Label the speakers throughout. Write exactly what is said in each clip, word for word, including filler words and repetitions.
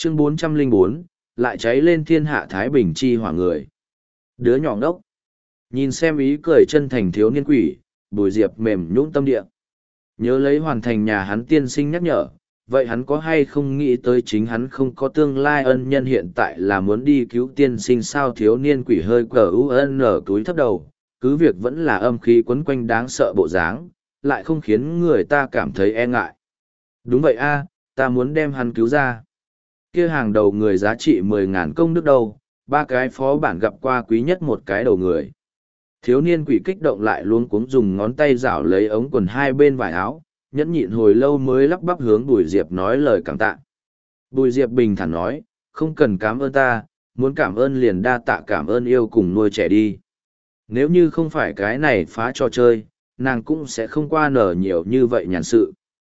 Speaker 1: Chương bốn trăm lẻ bốn, lại cháy lên thiên hạ Thái Bình chi hỏa người. Đứa nhỏ ngốc. Nhìn xem ý cười chân thành thiếu niên quỷ, Bùi Diệp mềm nhũn tâm địa. Nhớ lấy hoàn thành nhà hắn tiên sinh nhắc nhở, vậy hắn có hay không nghĩ tới chính hắn không có tương lai ân nhân hiện tại là muốn đi cứu tiên sinh sao thiếu niên quỷ hơi cờ u ân ở túi thấp đầu, cứ việc vẫn là âm khí quấn quanh đáng sợ bộ dáng, lại không khiến người ta cảm thấy e ngại. Đúng vậy a, ta muốn đem hắn cứu ra. Kia hàng đầu người giá trị mười ngàn công đức đâu, ba cái phó bản gặp qua quý nhất một cái đầu người. Thiếu niên quỷ kích động lại luôn cuống dùng ngón tay rảo lấy ống quần hai bên vải áo, nhẫn nhịn hồi lâu mới lắp bắp hướng Bùi Diệp nói lời cảm tạ. Bùi Diệp bình thản nói, không cần cảm ơn ta, muốn cảm ơn liền đa tạ cảm ơn yêu cùng nuôi trẻ đi. Nếu như không phải cái này phá trò chơi, nàng cũng sẽ không qua nở nhiều như vậy nhàn sự.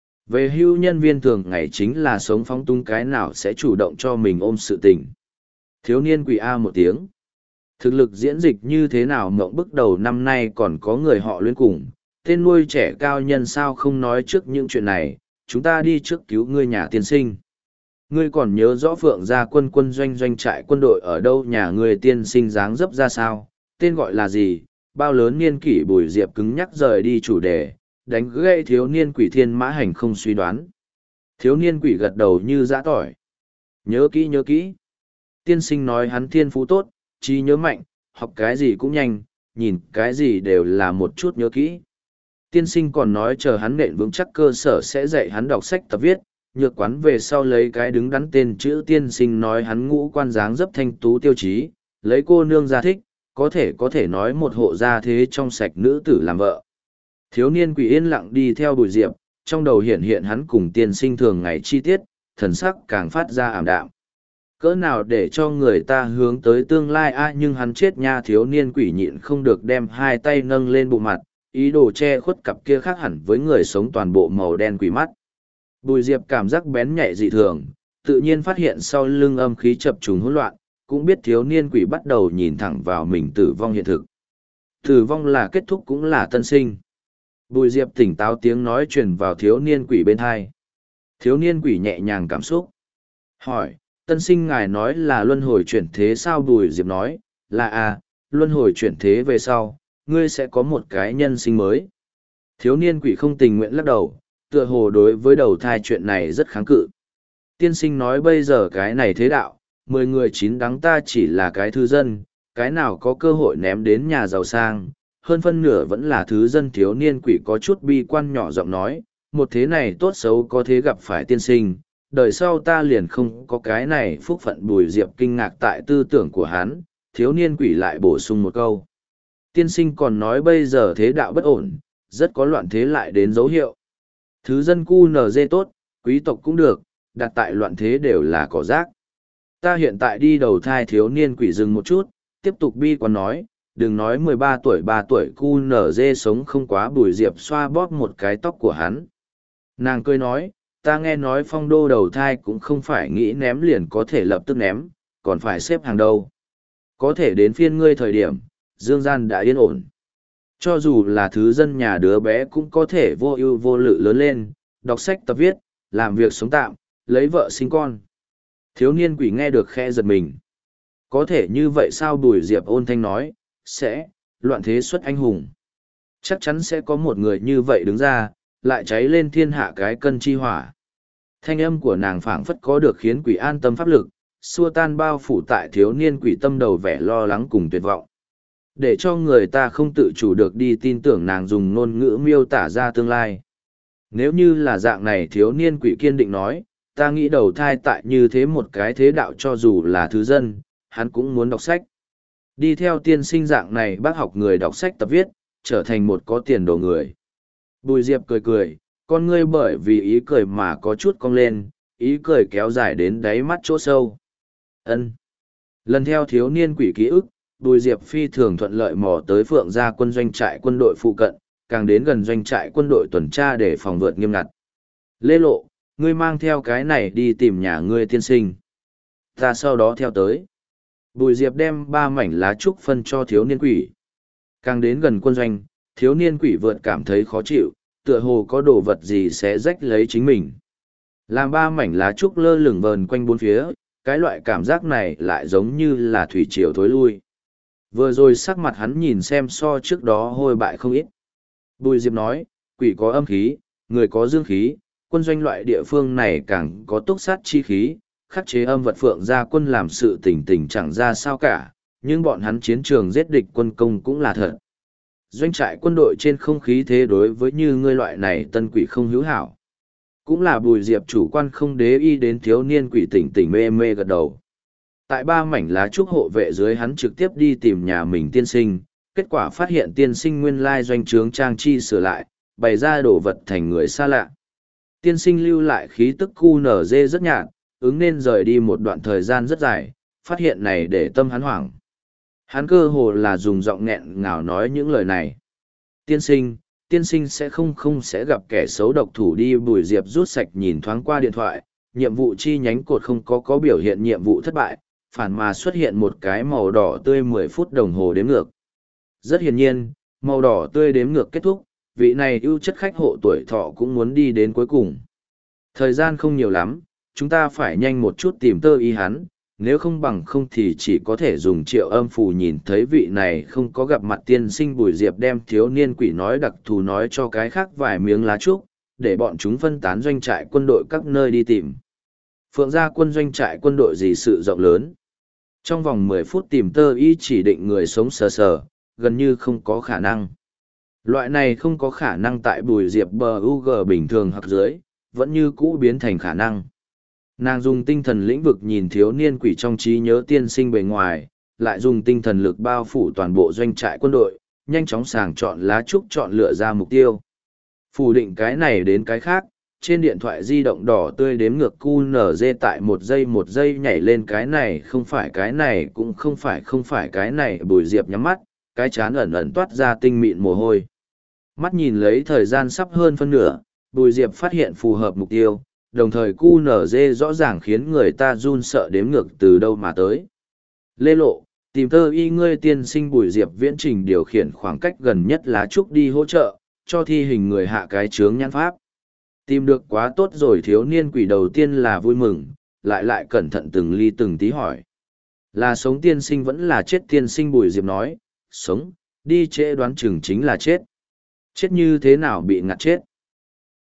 Speaker 1: Về hưu nhân viên thường ngày chính là sống phóng túng cái nào sẽ chủ động cho mình ôm sự tình. Thiếu niên quỷ A một tiếng. Thực lực diễn dịch như thế nào mộng bức đầu năm nay còn có người họ luyến cùng, tên nuôi trẻ cao nhân sao không nói trước những chuyện này, chúng ta đi trước cứu ngươi nhà tiên sinh. Ngươi còn nhớ rõ Phượng gia quân quân doanh doanh trại quân đội ở đâu nhà ngươi tiên sinh dáng dấp ra sao, tên gọi là gì, bao lớn niên kỷ Bùi Diệp cứng nhắc rời đi chủ đề, đánh gãy thiếu niên quỷ thiên mã hành không suy đoán. Thiếu niên quỷ gật đầu như giã tỏi. Nhớ kỹ nhớ kỹ. Tiên sinh nói hắn thiên phú tốt, trí nhớ mạnh, học cái gì cũng nhanh, nhìn cái gì đều là một chút nhớ kỹ. Tiên sinh còn nói chờ hắn nện vững chắc cơ sở sẽ dạy hắn đọc sách tập viết, nhược quán về sau lấy cái đứng đắn tên chữ tiên sinh nói hắn ngũ quan dáng dấp thanh tú tiêu chí, lấy cô nương ra thích, có thể có thể nói một hộ gia thế trong sạch nữ tử làm vợ. Thiếu niên quỷ yên lặng đi theo Bùi Diệp, trong đầu hiện hiện hắn cùng tiên sinh thường ngày chi tiết, thần sắc càng phát ra ảm đạm. Cỡ nào để cho người ta hướng tới tương lai a nhưng hắn chết nha thiếu niên quỷ nhịn không được đem hai tay nâng lên bụng mặt, ý đồ che khuất cặp kia khác hẳn với người sống toàn bộ màu đen quỷ mắt. Bùi Diệp cảm giác bén nhạy dị thường, tự nhiên phát hiện sau lưng âm khí chập trùng hỗn loạn, cũng biết thiếu niên quỷ bắt đầu nhìn thẳng vào mình tử vong hiện thực. Tử vong là kết thúc cũng là tân sinh. Bùi Diệp tỉnh táo tiếng nói truyền vào thiếu niên quỷ bên thai. Thiếu niên quỷ nhẹ nhàng cảm xúc. Hỏi, tân sinh ngài nói là luân hồi chuyển thế sao? Bùi Diệp nói, là à, luân hồi chuyển thế về sau, ngươi sẽ có một cái nhân sinh mới. Thiếu niên quỷ không tình nguyện lắc đầu, tựa hồ đối với đầu thai chuyện này rất kháng cự. Tiên sinh nói bây giờ cái này thế đạo, mười người chín đắng ta chỉ là cái thư dân, cái nào có cơ hội ném đến nhà giàu sang, hơn phân nửa vẫn là thứ dân. Thiếu niên quỷ có chút bi quan nhỏ giọng nói, một thế này tốt xấu có thế gặp phải tiên sinh, đời sau ta liền không có cái này phúc phận. Bùi Diệp kinh ngạc tại tư tưởng của hắn, thiếu niên quỷ lại bổ sung một câu. Tiên sinh còn nói bây giờ thế đạo bất ổn, rất có loạn thế lại đến dấu hiệu. Thứ dân cu nờ dê tốt, quý tộc cũng được, đặt tại loạn thế đều là cỏ rác. Ta hiện tại đi đầu thai. Thiếu niên quỷ dừng một chút, tiếp tục bi quan nói, đừng nói mười ba tuổi ba tuổi cu nở dê sống không quá. Bùi Diệp xoa bóp một cái tóc của hắn. Nàng cười nói, ta nghe nói phong đô đầu thai cũng không phải nghĩ ném liền có thể lập tức ném, còn phải xếp hàng đầu. Có thể đến phiên ngươi thời điểm, dương gian đã yên ổn. Cho dù là thứ dân nhà đứa bé cũng có thể vô ưu vô lự lớn lên, đọc sách tập viết, làm việc sống tạm, lấy vợ sinh con. Thiếu niên quỷ nghe được khe giật mình. Có thể như vậy sao? Bùi Diệp ôn thanh nói, sẽ, loạn thế xuất anh hùng. Chắc chắn sẽ có một người như vậy đứng ra, lại cháy lên thiên hạ cái cân chi hỏa. Thanh âm của nàng phảng phất có được khiến quỷ an tâm pháp lực, xua tan bao phủ tại thiếu niên quỷ tâm đầu vẻ lo lắng cùng tuyệt vọng. Để cho người ta không tự chủ được đi tin tưởng nàng dùng ngôn ngữ miêu tả ra tương lai. Nếu như là dạng này, thiếu niên quỷ kiên định nói, ta nghĩ đầu thai tại như thế một cái thế đạo, cho dù là thứ dân, hắn cũng muốn đọc sách. Đi theo tiên sinh dạng này bác học người đọc sách tập viết, trở thành một có tiền đồ người. Bùi Diệp cười cười, con ngươi bởi vì ý cười mà có chút cong lên, ý cười kéo dài đến đáy mắt chỗ sâu. Ân. Lần theo thiếu niên quỷ ký ức, Bùi Diệp phi thường thuận lợi mò tới Phượng gia quân doanh trại quân đội phụ cận, càng đến gần doanh trại quân đội tuần tra để phòng vượt nghiêm ngặt. Lê Lộ, ngươi mang theo cái này đi tìm nhà ngươi tiên sinh. Ta sau đó theo tới. Bùi Diệp đem ba mảnh lá trúc phân cho thiếu niên quỷ. Càng đến gần quân doanh, thiếu niên quỷ vượt cảm thấy khó chịu, tựa hồ có đồ vật gì sẽ rách lấy chính mình. Làm ba mảnh lá trúc lơ lửng vờn quanh bốn phía, cái loại cảm giác này lại giống như là thủy triều thối lui. Vừa rồi sắc mặt hắn nhìn xem so trước đó hôi bại không ít. Bùi Diệp nói, quỷ có âm khí, người có dương khí, quân doanh loại địa phương này càng có túc sát chi khí, khắc chế âm vật phượng ra quân làm sự tỉnh tỉnh chẳng ra sao cả, nhưng bọn hắn chiến trường giết địch quân công cũng là thật. Doanh trại quân đội trên không khí thế đối với như ngươi loại này tân quỷ không hữu hảo. Cũng là Bùi Diệp chủ quan không đế y đến thiếu niên quỷ tỉnh tỉnh mê mê gật đầu. Tại ba mảnh lá trúc hộ vệ dưới hắn trực tiếp đi tìm nhà mình tiên sinh, kết quả phát hiện tiên sinh nguyên lai doanh trướng trang chi sửa lại, bày ra đồ vật thành người xa lạ. Tiên sinh lưu lại khí tức cu nở dê rất nhạt, ứng nên rời đi một đoạn thời gian rất dài, phát hiện này để tâm hắn hoảng. Hắn cơ hồ là dùng giọng nghẹn ngào nói những lời này. Tiên sinh, tiên sinh sẽ không không sẽ gặp kẻ xấu độc thủ đi. Bùi Diệp rút sạch nhìn thoáng qua điện thoại, nhiệm vụ chi nhánh cột không có có biểu hiện nhiệm vụ thất bại, phản mà xuất hiện một cái màu đỏ tươi mười phút đồng hồ đếm ngược. Rất hiển nhiên, màu đỏ tươi đếm ngược kết thúc, vị này ưu chất khách hộ tuổi thọ cũng muốn đi đến cuối cùng. Thời gian không nhiều lắm, chúng ta phải nhanh một chút tìm tơ y hắn, nếu không bằng không thì chỉ có thể dùng triệu âm phù nhìn thấy vị này không có gặp mặt tiên sinh. Bùi Diệp đem thiếu niên quỷ nói đặc thù nói cho cái khác vài miếng lá trúc, để bọn chúng phân tán doanh trại quân đội các nơi đi tìm. Phượng gia quân doanh trại quân đội gì sự rộng lớn. Trong vòng mười phút tìm tơ y chỉ định người sống sờ sờ, gần như không có khả năng. Loại này không có khả năng tại Bùi Diệp bờ u gờ bình thường hoặc dưới, vẫn như cũ biến thành khả năng. Nàng dùng tinh thần lĩnh vực nhìn thiếu niên quỷ trong trí nhớ tiên sinh bề ngoài, lại dùng tinh thần lực bao phủ toàn bộ doanh trại quân đội, nhanh chóng sàng chọn lá trúc chọn lựa ra mục tiêu. Phủ định cái này đến cái khác, trên điện thoại di động đỏ tươi đếm ngược cu nở dê tại một giây một giây nhảy lên, cái này không phải cái này cũng không phải không phải cái này. Bùi Diệp nhắm mắt, cái chán ẩn ẩn toát ra tinh mịn mồ hôi. Mắt nhìn lấy thời gian sắp hơn phân nửa, Bùi Diệp phát hiện phù hợp mục tiêu, đồng thời cu nở dê rõ ràng khiến người ta run sợ đếm ngược từ đâu mà tới. Lê Lộ, tìm tơ y ngươi tiên sinh. Bùi Diệp viễn trình điều khiển khoảng cách gần nhất lá trúc đi hỗ trợ, cho thi hình người hạ cái chướng nhãn pháp. Tìm được quá tốt rồi. Thiếu niên quỷ đầu tiên là vui mừng, lại lại cẩn thận từng ly từng tí hỏi. Là sống tiên sinh vẫn là chết tiên sinh? Bùi Diệp nói, sống, đi trễ đoán chừng chính là chết. Chết như thế nào bị ngạt chết?